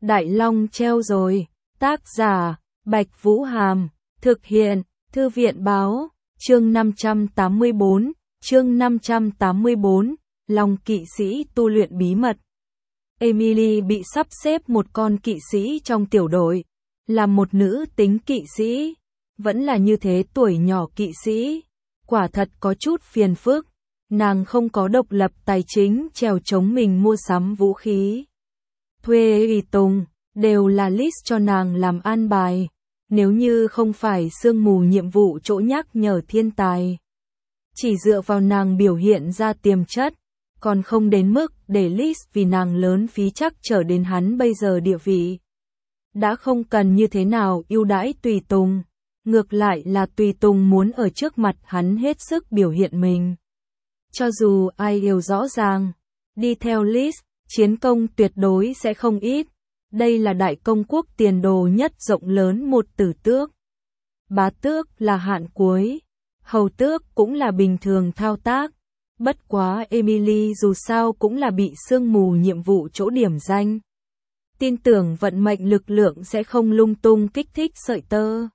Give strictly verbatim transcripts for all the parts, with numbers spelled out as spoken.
Đại Long treo rồi. Tác giả, Bạch Vũ Hàm. Thực hiện, Thư viện báo. Chương năm trăm tám mươi bốn. Chương năm trăm tám mươi bốn. Long kỵ sĩ tu luyện bí mật. Emily bị sắp xếp một con kỵ sĩ trong tiểu đội. Là một nữ tính kỵ sĩ. Vẫn là như thế tuổi nhỏ kỵ sĩ. Quả thật có chút phiền phức. Nàng không có độc lập tài chính trèo chống mình mua sắm vũ khí. Thuê tùy tùng, đều là Liz cho nàng làm an bài. Nếu như không phải sương mù nhiệm vụ chỗ nhắc nhở thiên tài. Chỉ dựa vào nàng biểu hiện ra tiềm chất. Còn không đến mức để Liz vì nàng lớn phí chắc trở đến hắn bây giờ địa vị. Đã không cần như thế nào ưu đãi tùy tùng. Ngược lại là tùy tùng muốn ở trước mặt hắn hết sức biểu hiện mình. Cho dù ai đều rõ ràng, đi theo Liz, chiến công tuyệt đối sẽ không ít. Đây là đại công quốc tiền đồ nhất rộng lớn một tử tước. Bá tước là hạn cuối, hầu tước cũng là bình thường thao tác. Bất quá Emily dù sao cũng là bị sương mù nhiệm vụ chỗ điểm danh. Tin tưởng vận mệnh lực lượng sẽ không lung tung kích thích sợi tơ.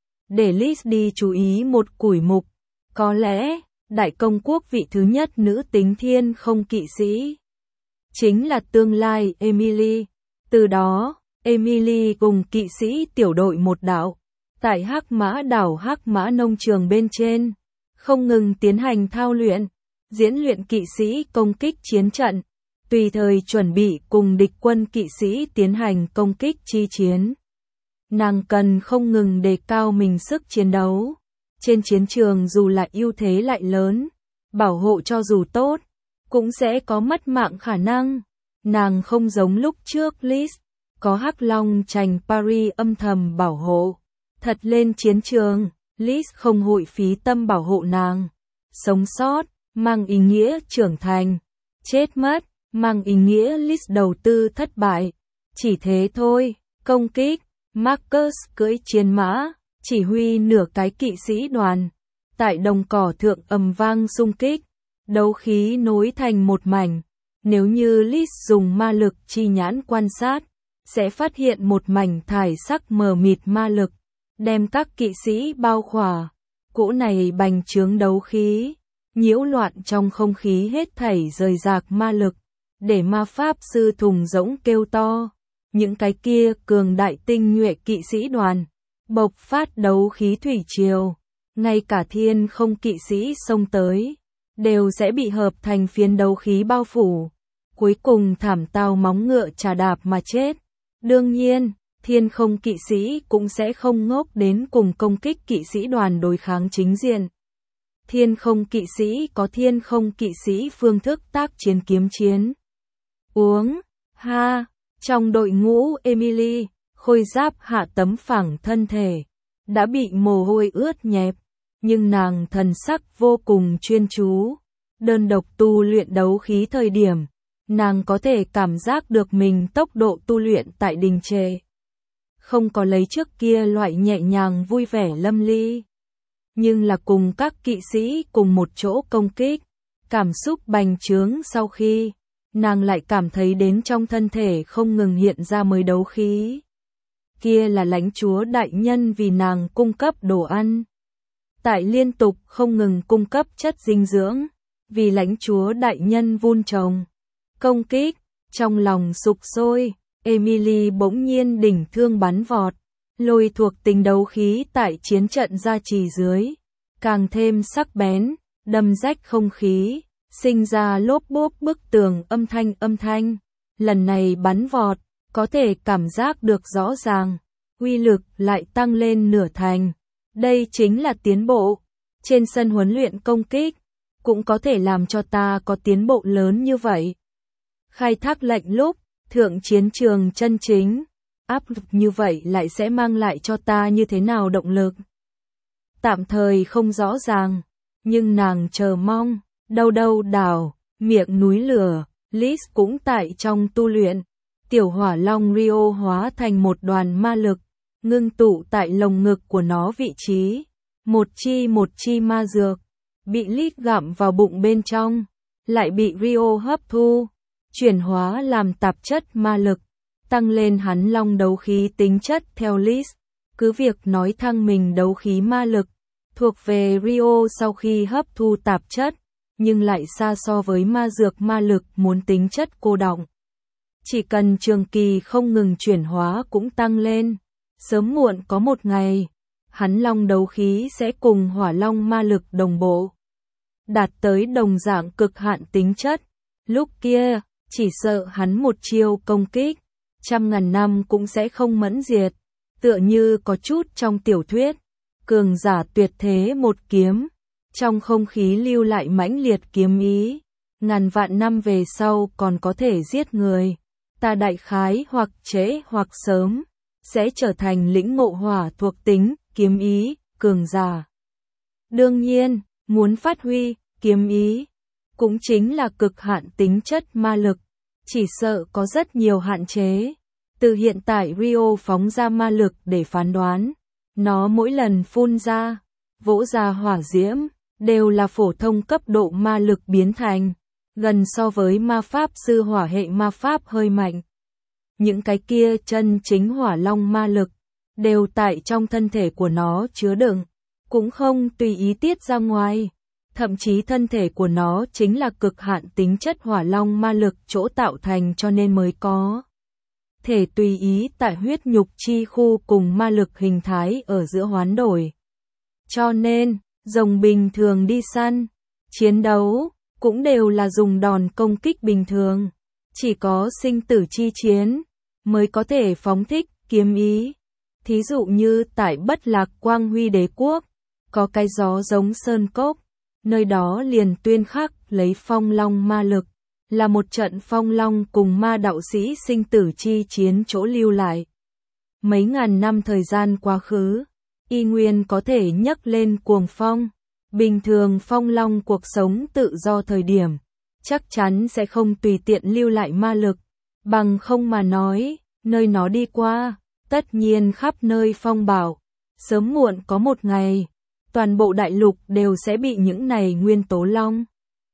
Để Liz đi chú ý một củi mục. Có lẽ, đại công quốc vị thứ nhất nữ tính thiên không kỵ sĩ. Chính là tương lai Emily. Từ đó, Emily cùng kỵ sĩ tiểu đội một đảo. Tại Hắc Mã đảo Hắc Mã nông trường bên trên. Không ngừng tiến hành thao luyện. Diễn luyện kỵ sĩ công kích chiến trận. Tùy thời chuẩn bị cùng địch quân kỵ sĩ tiến hành công kích chi chiến. Nàng cần không ngừng đề cao mình sức chiến đấu. Trên chiến trường dù là ưu thế lại lớn, bảo hộ cho dù tốt, cũng sẽ có mất mạng khả năng. Nàng không giống lúc trước Liz, có Hắc Long Trành Paris âm thầm bảo hộ. Thật lên chiến trường, Liz không hội phí tâm bảo hộ nàng. Sống sót, mang ý nghĩa trưởng thành. Chết mất, mang ý nghĩa Liz đầu tư thất bại. Chỉ thế thôi, công kích. Marcus cưỡi chiến mã, chỉ huy nửa cái kỵ sĩ đoàn. Tại đồng cỏ thượng ầm vang xung kích, đấu khí nối thành một mảnh. Nếu như Liz dùng ma lực chi nhãn quan sát, sẽ phát hiện một mảnh thải sắc mờ mịt ma lực, đem các kỵ sĩ bao khỏa. Cỗ này bành trướng đấu khí, nhiễu loạn trong không khí hết thảy rời rạc ma lực, để ma pháp sư thùng rỗng kêu to. Những cái kia cường đại tinh nhuệ kỵ sĩ đoàn, bộc phát đấu khí thủy triều, ngay cả thiên không kỵ sĩ xông tới, đều sẽ bị hợp thành phiến đấu khí bao phủ, cuối cùng thảm tao móng ngựa chà đạp mà chết. Đương nhiên, thiên không kỵ sĩ cũng sẽ không ngốc đến cùng công kích kỵ sĩ đoàn đối kháng chính diện. Thiên không kỵ sĩ có thiên không kỵ sĩ phương thức tác chiến kiếm chiến. Uống, ha. Trong đội ngũ Emily, khôi giáp hạ tấm phẳng thân thể, đã bị mồ hôi ướt nhẹp, nhưng nàng thần sắc vô cùng chuyên chú. Đơn độc tu luyện đấu khí thời điểm, nàng có thể cảm giác được mình tốc độ tu luyện tại đình trệ. Không có lấy trước kia loại nhẹ nhàng vui vẻ lâm ly. Nhưng là cùng các kỵ sĩ cùng một chỗ công kích, cảm xúc bành trướng sau khi nàng lại cảm thấy đến trong thân thể không ngừng hiện ra mới đấu khí. Kia là lãnh chúa đại nhân vì nàng cung cấp đồ ăn. Tại liên tục không ngừng cung cấp chất dinh dưỡng, vì lãnh chúa đại nhân vun trồng. Công kích, trong lòng sục sôi, Emily bỗng nhiên đỉnh thương bắn vọt. Lôi thuộc tính đấu khí tại chiến trận gia trì dưới, càng thêm sắc bén, đâm rách không khí. Sinh ra lốp bốp bức tường âm thanh âm thanh. Lần này bắn vọt, có thể cảm giác được rõ ràng. Uy lực lại tăng lên nửa thành. Đây chính là tiến bộ. Trên sân huấn luyện công kích, cũng có thể làm cho ta có tiến bộ lớn như vậy. Khai thác lệnh lúc, thượng chiến trường chân chính. Áp lực như vậy lại sẽ mang lại cho ta như thế nào động lực? Tạm thời không rõ ràng, nhưng nàng chờ mong. Đâu đâu đảo, miệng núi lửa, Liz cũng tại trong tu luyện. Tiểu hỏa long Rio hóa thành một đoàn ma lực, ngưng tụ tại lồng ngực của nó vị trí. Một chi một chi ma dược, bị Liz gặm vào bụng bên trong, lại bị Rio hấp thu, chuyển hóa làm tạp chất ma lực. tăng lên hắn long đấu khí tính chất theo list. Cứ việc nói thăng mình đấu khí ma lực, thuộc về Rio sau khi hấp thu tạp chất, nhưng lại xa so với ma dược ma lực muốn tính chất cô đọng. Chỉ cần trường kỳ không ngừng chuyển hóa cũng tăng lên, sớm muộn có một ngày, hắn long đấu khí sẽ cùng hỏa long ma lực đồng bộ, đạt tới đồng dạng cực hạn tính chất. Lúc kia, chỉ sợ hắn một chiêu công kích, trăm ngàn năm cũng sẽ không mẫn diệt, tựa như có chút trong tiểu thuyết, cường giả tuyệt thế một kiếm, trong không khí lưu lại mãnh liệt kiếm ý, ngàn vạn năm về sau còn có thể giết người. Ta đại khái hoặc trễ hoặc sớm, sẽ trở thành lĩnh ngộ hỏa thuộc tính, kiếm ý, cường giả. Đương nhiên, muốn phát huy, kiếm ý, cũng chính là cực hạn tính chất ma lực, chỉ sợ có rất nhiều hạn chế. Từ hiện tại Rio phóng ra ma lực để phán đoán, nó mỗi lần phun ra, vỗ ra hỏa diễm, đều là phổ thông cấp độ ma lực biến thành, gần so với ma pháp sư hỏa hệ ma pháp hơi mạnh. Những cái kia chân chính hỏa long ma lực, đều tại trong thân thể của nó chứa đựng, cũng không tùy ý tiết ra ngoài. Thậm chí thân thể của nó chính là cực hạn tính chất hỏa long ma lực chỗ tạo thành, cho nên mới có thể tùy ý tại huyết nhục chi khu cùng ma lực hình thái ở giữa hoán đổi. Cho nên, rồng bình thường đi săn, chiến đấu, cũng đều là dùng đòn công kích bình thường. Chỉ có sinh tử chi chiến, mới có thể phóng thích kiếm ý. Thí dụ như tại Bất Lạc Quang Huy Đế Quốc, có cái gió giống sơn cốc, nơi đó liền tuyên khắc lấy phong long ma lực, là một trận phong long cùng ma đạo sĩ sinh tử chi chiến chỗ lưu lại. Mấy ngàn năm thời gian quá khứ, y nguyên có thể nhấc lên cuồng phong. Bình thường phong long cuộc sống tự do thời điểm, chắc chắn sẽ không tùy tiện lưu lại ma lực, bằng không mà nói, nơi nó đi qua, tất nhiên khắp nơi phong bạo, sớm muộn có một ngày, toàn bộ đại lục đều sẽ bị những này nguyên tố long,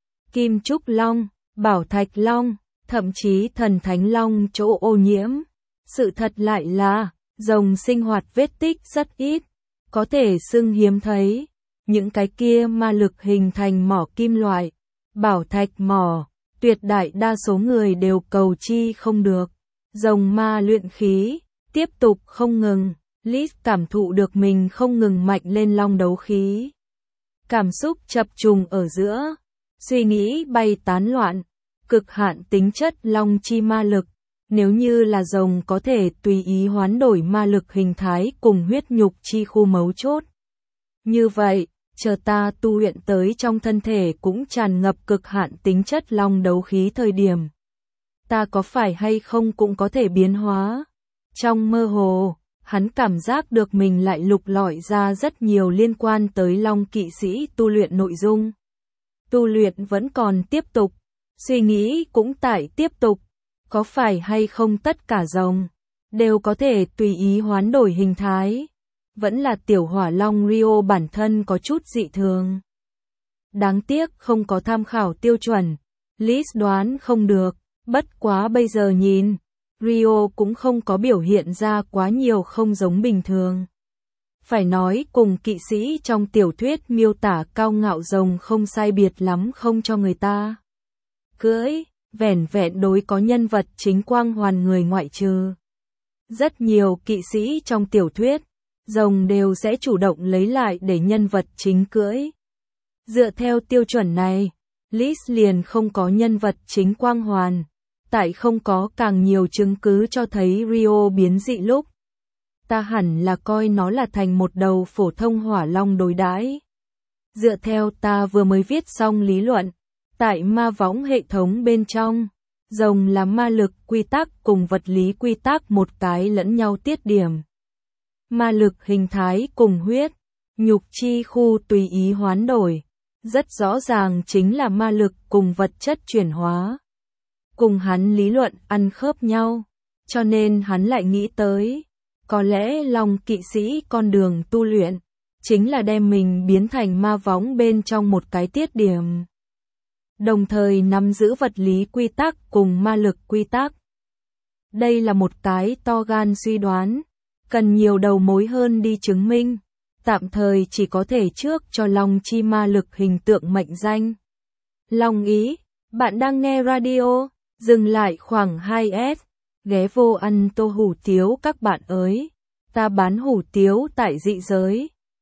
kim trúc long, bảo thạch long, thậm chí thần thánh long chỗ ô nhiễm. Sự thật lại là, rồng sinh hoạt vết tích rất ít, có thể xưng hiếm thấy. Những cái kia ma lực hình thành mỏ kim loại, bảo thạch mỏ, tuyệt đại đa số người đều cầu chi không được. Rồng ma luyện khí, tiếp tục không ngừng, Liz cảm thụ được mình không ngừng mạnh lên long đấu khí. Cảm xúc chập trùng ở giữa, suy nghĩ bay tán loạn, cực hạn tính chất long chi ma lực. Nếu như là rồng có thể tùy ý hoán đổi ma lực hình thái cùng huyết nhục chi khu mấu chốt. Như vậy, chờ ta tu luyện tới trong thân thể cũng tràn ngập cực hạn tính chất long đấu khí thời điểm, ta có phải hay không cũng có thể biến hóa. Trong mơ hồ, hắn cảm giác được mình lại lục lọi ra rất nhiều liên quan tới long kỵ sĩ tu luyện nội dung. Tu luyện vẫn còn tiếp tục, suy nghĩ cũng tại tiếp tục, có phải hay không tất cả rồng đều có thể tùy ý hoán đổi hình thái. Vẫn là tiểu hỏa long Rio bản thân có chút dị thường. Đáng tiếc không có tham khảo tiêu chuẩn, Liz đoán không được, bất quá bây giờ nhìn, Rio cũng không có biểu hiện ra quá nhiều không giống bình thường. Phải nói cùng kỵ sĩ trong tiểu thuyết miêu tả cao ngạo rồng không sai biệt lắm, không cho người ta cưỡi, vẻn vẹn đối có nhân vật chính quang hoàn người ngoại trừ. Rất nhiều kỵ sĩ trong tiểu thuyết, rồng đều sẽ chủ động lấy lại để nhân vật chính cưỡi. Dựa theo tiêu chuẩn này, Liz liền không có nhân vật chính quang hoàn, tại không có càng nhiều chứng cứ cho thấy Rio biến dị lúc. Ta hẳn là coi nó là thành một đầu phổ thông hỏa long đối đãi. Dựa theo ta vừa mới viết xong lý luận, tại ma võng hệ thống bên trong, rồng là ma lực quy tắc cùng vật lý quy tắc một cái lẫn nhau tiết điểm. Ma lực hình thái cùng huyết, nhục chi khu tùy ý hoán đổi, rất rõ ràng chính là ma lực cùng vật chất chuyển hóa. Cùng hắn lý luận ăn khớp nhau, cho nên hắn lại nghĩ tới, có lẽ long kỵ sĩ con đường tu luyện, chính là đem mình biến thành ma võng bên trong một cái tiết điểm. Đồng thời nắm giữ vật lý quy tắc cùng ma lực quy tắc. Đây là một cái to gan suy đoán, cần nhiều đầu mối hơn đi chứng minh. Tạm thời chỉ có thể trước cho Long Chi ma lực hình tượng mệnh danh. Long ý, bạn đang nghe radio, dừng lại khoảng hai phút, ghé vô ăn tô hủ tiếu các bạn ơi. Ta bán hủ tiếu tại dị giới.